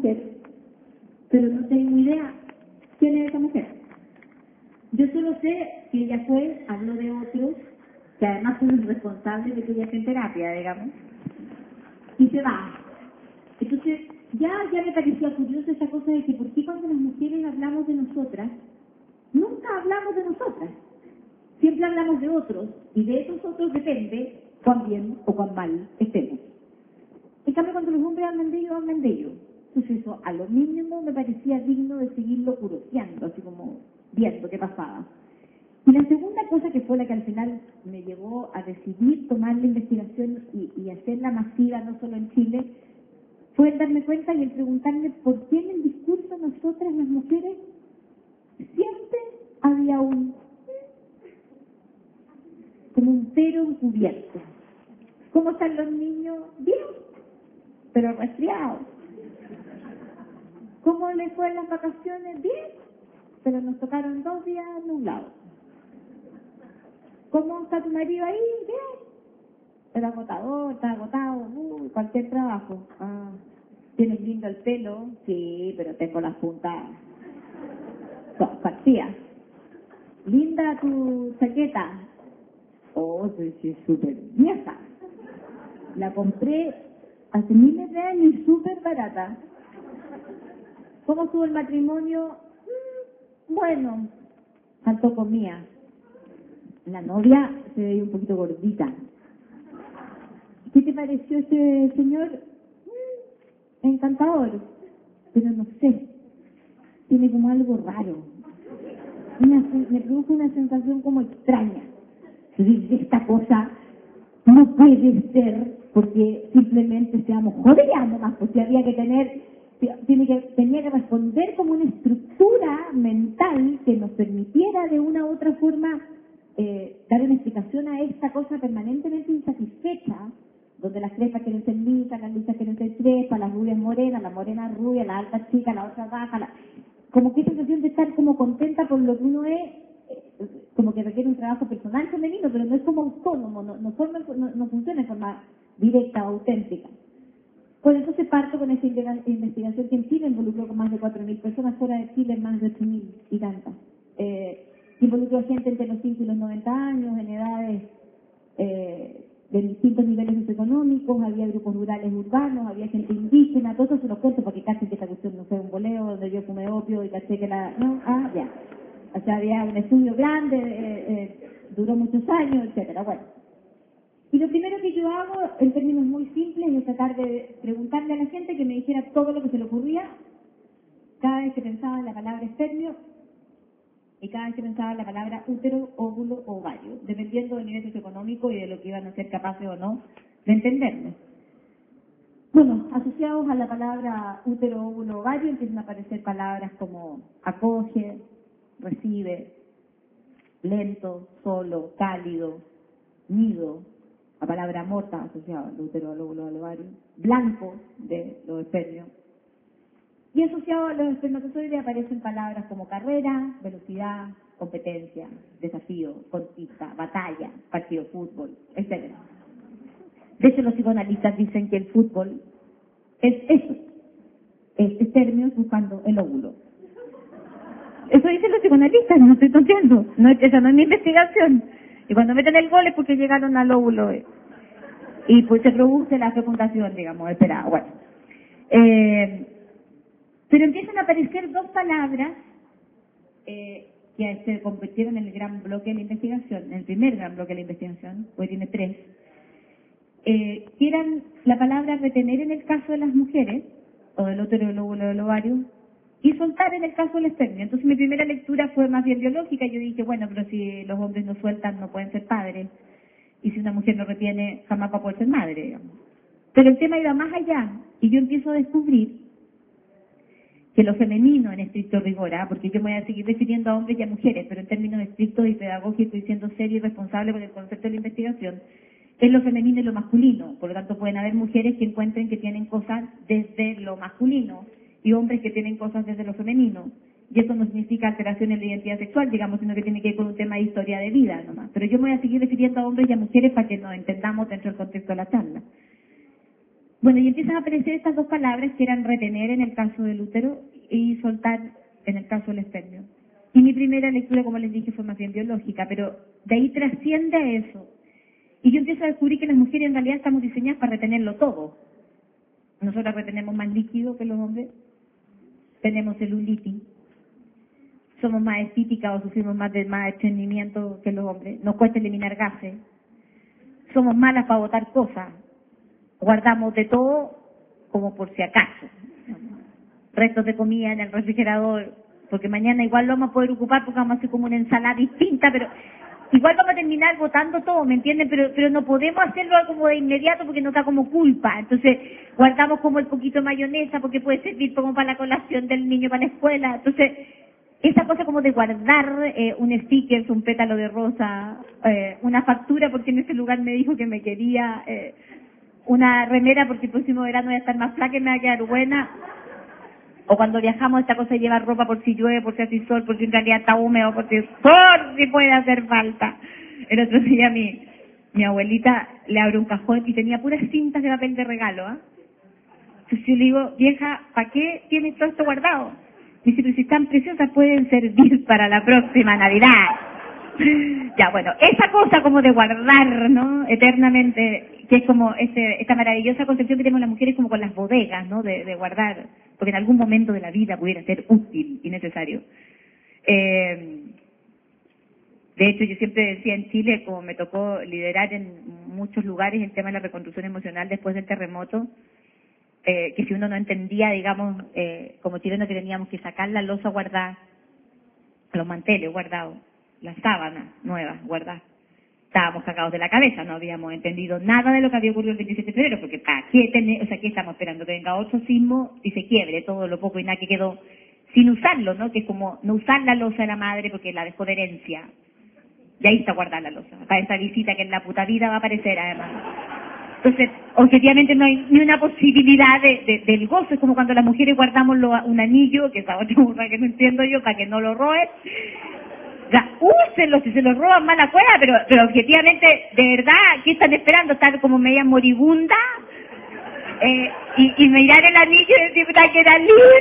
mujer, pero no tengo idea quién es esa mujer. Yo solo sé que ella fue, habló de otros, que además son los responsables de que ella esté en terapia, digamos, y se va. Entonces, ya me parecía curioso esa cosa de que por qué cuando las mujeres hablamos de nosotras, nunca hablamos de nosotras. Siempre hablamos de otros, y de esos otros depende cuán bien o cuán mal estemos. En cambio, cuando los hombres hablan de ellos, hablan de ellos. Entonces eso, a lo mínimo, me parecía digno de seguirlo curioseando, así como viendo qué pasaba. Y la segunda cosa que fue la que al final me llevó a decidir tomar la investigación y hacerla masiva, no solo en Chile, fue el darme cuenta y el preguntarme por qué en el discurso nosotras las mujeres siempre había como un pero encubierto. ¿Cómo están los niños? Bien, pero resfriados. ¿Cómo les fue en las vacaciones? Bien, pero nos tocaron 2 días nublados. ¿Cómo está tu marido ahí? Bien, pero agotador, está agotado, cualquier trabajo. ¿Tienes lindo el pelo? Sí, pero tengo las puntas partidas. ¿Linda tu chaqueta? Oh, sí, es súper vieja. La compré hace miles de años y súper barata. ¿Cómo estuvo el matrimonio? Bueno, tanto comía. La novia se veía un poquito gordita. ¿Qué te pareció ese señor? Encantador, pero no sé, tiene como algo raro. Me produjo una sensación como extraña. Esta cosa no puede ser porque simplemente seamos joderías nomás, porque tenía que responder como una estructura mental que nos permitiera de una u otra forma dar una explicación a esta cosa permanentemente insatisfecha, donde las crespas quieren ser lisas, las lisas quieren ser crespas, las rubias morenas, la morena rubia, la alta chica, la otra baja, como que esa sensación de estar como contenta por lo que uno es, como que requiere un trabajo personal femenino, pero no es como autónomo, no funciona de forma directa o auténtica. Pues entonces parto con esa investigación que en Chile involucró con más de 4.000 personas, fuera de Chile más de 8.000 y tantas. Involucró gente entre los 5 y los 90 años, en edades de distintos niveles socioeconómicos, había grupos rurales urbanos, había gente indígena, todo eso se lo cuento porque casi que esta cuestión no fue un boleo donde yo fumé opio y caché que ya. O sea, había un estudio grande, duró muchos años, etcétera. Bueno. Y lo primero que yo hago, en términos muy simples, es tratar de preguntarle a la gente que me dijera todo lo que se le ocurría cada vez que pensaba en la palabra espermio y cada vez que pensaba en la palabra útero, óvulo o ovario, dependiendo del nivel socioeconómico y de lo que iban a ser capaces o no de entenderlo. Bueno, asociados a la palabra útero, óvulo, ovario, empiezan a aparecer palabras como acoge, recibe, lento, solo, cálido, nido, la palabra morta asociada al útero, al óvulo, al ovario, blanco de los espermios. Y asociado a los espermatozoides aparecen palabras como carrera, velocidad, competencia, desafío, conquista, batalla, partido de fútbol, etc. De hecho, los psicoanalistas dicen que el fútbol es eso, es espermios buscando el óvulo. Eso dicen los psicoanalistas, no estoy tonteando, esa no es mi investigación. Y cuando meten el gol es porque llegaron al óvulo y pues se produce la fecundación, digamos, esperada. Bueno. Pero empiezan a aparecer 2 palabras que se convirtieron en el gran bloque de la investigación, en el primer gran bloque de la investigación, hoy tiene 3, que eran la palabra retener en el caso de las mujeres, o del útero, del óvulo, del ovario, y soltar en el caso del espermio. Entonces mi primera lectura fue más bien biológica. Yo dije, bueno, pero si los hombres no sueltan, no pueden ser padres. Y si una mujer no retiene, jamás va a poder ser madre, digamos. Pero el tema iba más allá. Y yo empiezo a descubrir que lo femenino en estricto rigor, porque yo me voy a seguir refiriendo a hombres y a mujeres, pero en términos estrictos y pedagógicos y siendo serio y responsable con el concepto de la investigación, es lo femenino y lo masculino. Por lo tanto, pueden haber mujeres que encuentren que tienen cosas desde lo masculino y hombres que tienen cosas desde lo femenino. Y eso no significa alteración en la identidad sexual, digamos, sino que tiene que ver con un tema de historia de vida nomás. Pero yo me voy a seguir refiriendo a hombres y a mujeres para que nos entendamos dentro del contexto de la charla. Bueno, y empiezan a aparecer estas dos palabras que eran retener en el caso del útero y soltar en el caso del espermio. Y mi primera lectura, como les dije, fue más bien biológica, pero de ahí trasciende a eso. Y yo empiezo a descubrir que las mujeres en realidad estamos diseñadas para retenerlo todo. Nosotras retenemos más líquido que los hombres, tenemos celulitis, somos más estíticas o sufrimos más de más estreñimiento que los hombres, nos cuesta eliminar gases, somos malas para botar cosas, guardamos de todo como por si acaso, restos de comida en el refrigerador, porque mañana igual lo vamos a poder ocupar porque vamos a hacer como una ensalada distinta, pero igual vamos a terminar botando todo, ¿me entienden? Pero no podemos hacerlo como de inmediato porque nos da como culpa. Entonces guardamos como el poquito de mayonesa porque puede servir como para la colación del niño para la escuela. Entonces esa cosa como de guardar un sticker, un pétalo de rosa, una factura porque en ese lugar me dijo que me quería, una remera porque el próximo verano voy a estar más flaca y me va a quedar buena. O cuando viajamos esta cosa de llevar ropa por si llueve, por si hace sol, por si en realidad está húmedo, por si puede hacer falta. El otro día mi abuelita le abre un cajón y tenía puras cintas de papel de regalo, ¿ah? Entonces yo le digo, vieja, ¿para qué tienes todo esto guardado? Me dice, pero si están preciosas pueden servir para la próxima Navidad. Ya, bueno, esa cosa como de guardar, ¿no? Eternamente, que es como esta maravillosa concepción que tenemos las mujeres como con las bodegas, ¿no? De guardar, porque en algún momento de la vida pudiera ser útil y necesario. De hecho, yo siempre decía en Chile, como me tocó liderar en muchos lugares el tema de la reconstrucción emocional después del terremoto, que si uno no entendía, digamos, como chileno que teníamos que sacar la loza guardada, los manteles guardados, las sábanas nuevas guardadas. Estábamos sacados de la cabeza, no habíamos entendido nada de lo que había ocurrido el 27 de febrero, porque ¿para qué qué estamos esperando? Que venga otro sismo y se quiebre todo lo poco y nada que quedó sin usarlo, ¿no? Que es como no usar la loza de la madre porque la dejó de herencia. Y ahí está guardada la loza, para esa visita que en la puta vida va a aparecer además. Entonces, objetivamente no hay ni una posibilidad del gozo. Es como cuando las mujeres guardamos un anillo, que esa otra cosa que no entiendo yo, para que no lo roben. Ya, úsenlo si se lo roban mala cueva, pero objetivamente, de verdad, ¿qué están esperando? ¿Estar como media moribunda? Y mirar el anillo y decir, puta, que era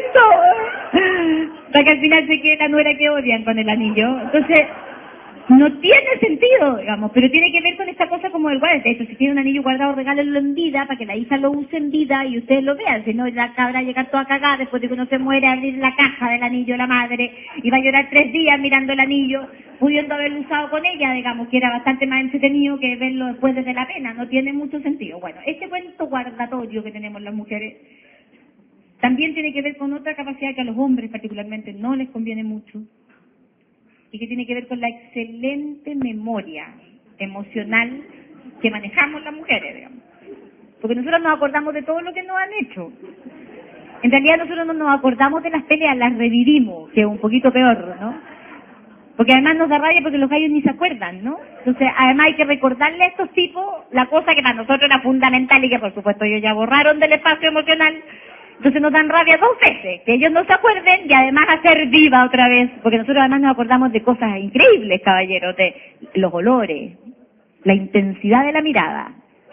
lindo. Para que al final se quede la nuera que odian con el anillo. Entonces, no tiene sentido, digamos, pero tiene que ver con esta cosa como el guarda. De hecho, si tiene un anillo guardado, regálenlo en vida para que la hija lo use en vida y ustedes lo vean. Si no, la cabra llega toda cagada después de que uno se muere a abrir la caja del anillo de la madre y va a llorar 3 días mirando el anillo, pudiendo haberlo usado con ella, digamos, que era bastante más entretenido que verlo después desde la pena. No tiene mucho sentido. Bueno, este cuento guardatorio que tenemos las mujeres también tiene que ver con otra capacidad que a los hombres particularmente no les conviene mucho, y que tiene que ver con la excelente memoria emocional que manejamos las mujeres, digamos. Porque nosotros nos acordamos de todo lo que nos han hecho. En realidad nosotros no nos acordamos de las peleas, las revivimos, que es un poquito peor, ¿no? Porque además nos da rabia porque los gallos ni se acuerdan, ¿no? Entonces, además hay que recordarle a estos tipos la cosa que para nosotros era fundamental y que por supuesto ellos ya borraron del espacio emocional. Entonces nos dan rabia 2 veces, que ellos no se acuerden y además hacer viva otra vez, porque nosotros además nos acordamos de cosas increíbles, caballeros, de los olores, la intensidad de la mirada,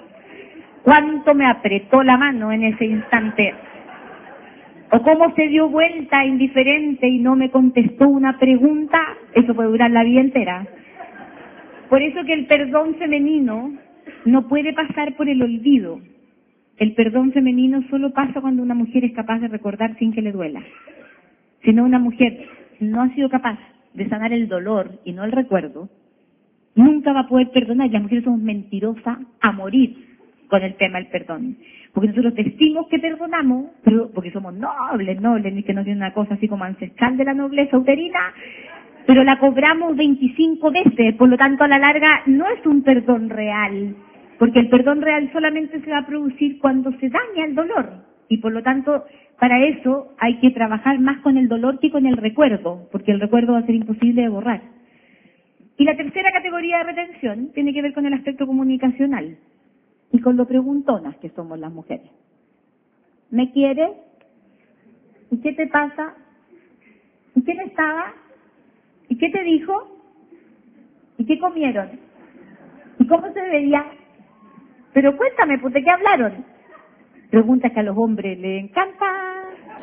cuánto me apretó la mano en ese instante, o cómo se dio vuelta indiferente y no me contestó una pregunta, eso puede durar la vida entera. Por eso que el perdón femenino no puede pasar por el olvido. El perdón femenino solo pasa cuando una mujer es capaz de recordar sin que le duela. Si no, una mujer no ha sido capaz de sanar el dolor y no el recuerdo, nunca va a poder perdonar. Y las mujeres somos mentirosas a morir con el tema del perdón. Porque nosotros decimos que perdonamos, pero porque somos nobles, y que nos tiene una cosa así como ancestral de la nobleza uterina, pero la cobramos 25 veces, por lo tanto a la larga no es un perdón real. Porque el perdón real solamente se va a producir cuando se daña el dolor. Y por lo tanto, para eso hay que trabajar más con el dolor que con el recuerdo, porque el recuerdo va a ser imposible de borrar. Y la tercera categoría de retención tiene que ver con el aspecto comunicacional y con lo preguntonas que somos las mujeres. ¿Me quieres? ¿Y qué te pasa? ¿Y quién estaba? ¿Y qué te dijo? ¿Y qué comieron? ¿Y cómo se veía? Pero cuéntame, pues, ¿de qué hablaron? preguntas que a los hombres les encantan